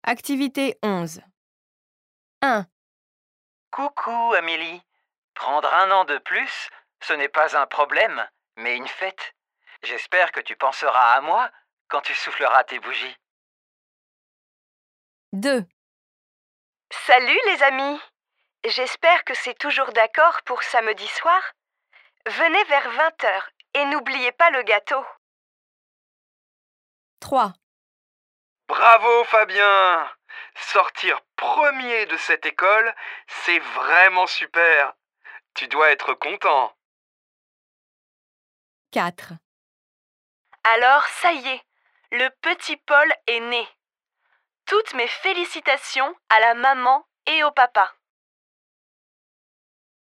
Activité 11. 1, Coucou Amélie. Prendre un an de plus, ce n'est pas un problème, mais une fête. J'espère que tu penseras à moi quand tu souffleras tes bougies. 2, Salut les amis! J'espère que c'est toujours d'accord pour samedi soir. Venez vers 20h et n'oubliez pas le gâteau. 3, Bravo Fabien! Sortir premier de cette école, c'est vraiment super. Tu dois être content. 4, Alors ça y est, le petit Paul est né. Toutes mes félicitations à la maman et au papa.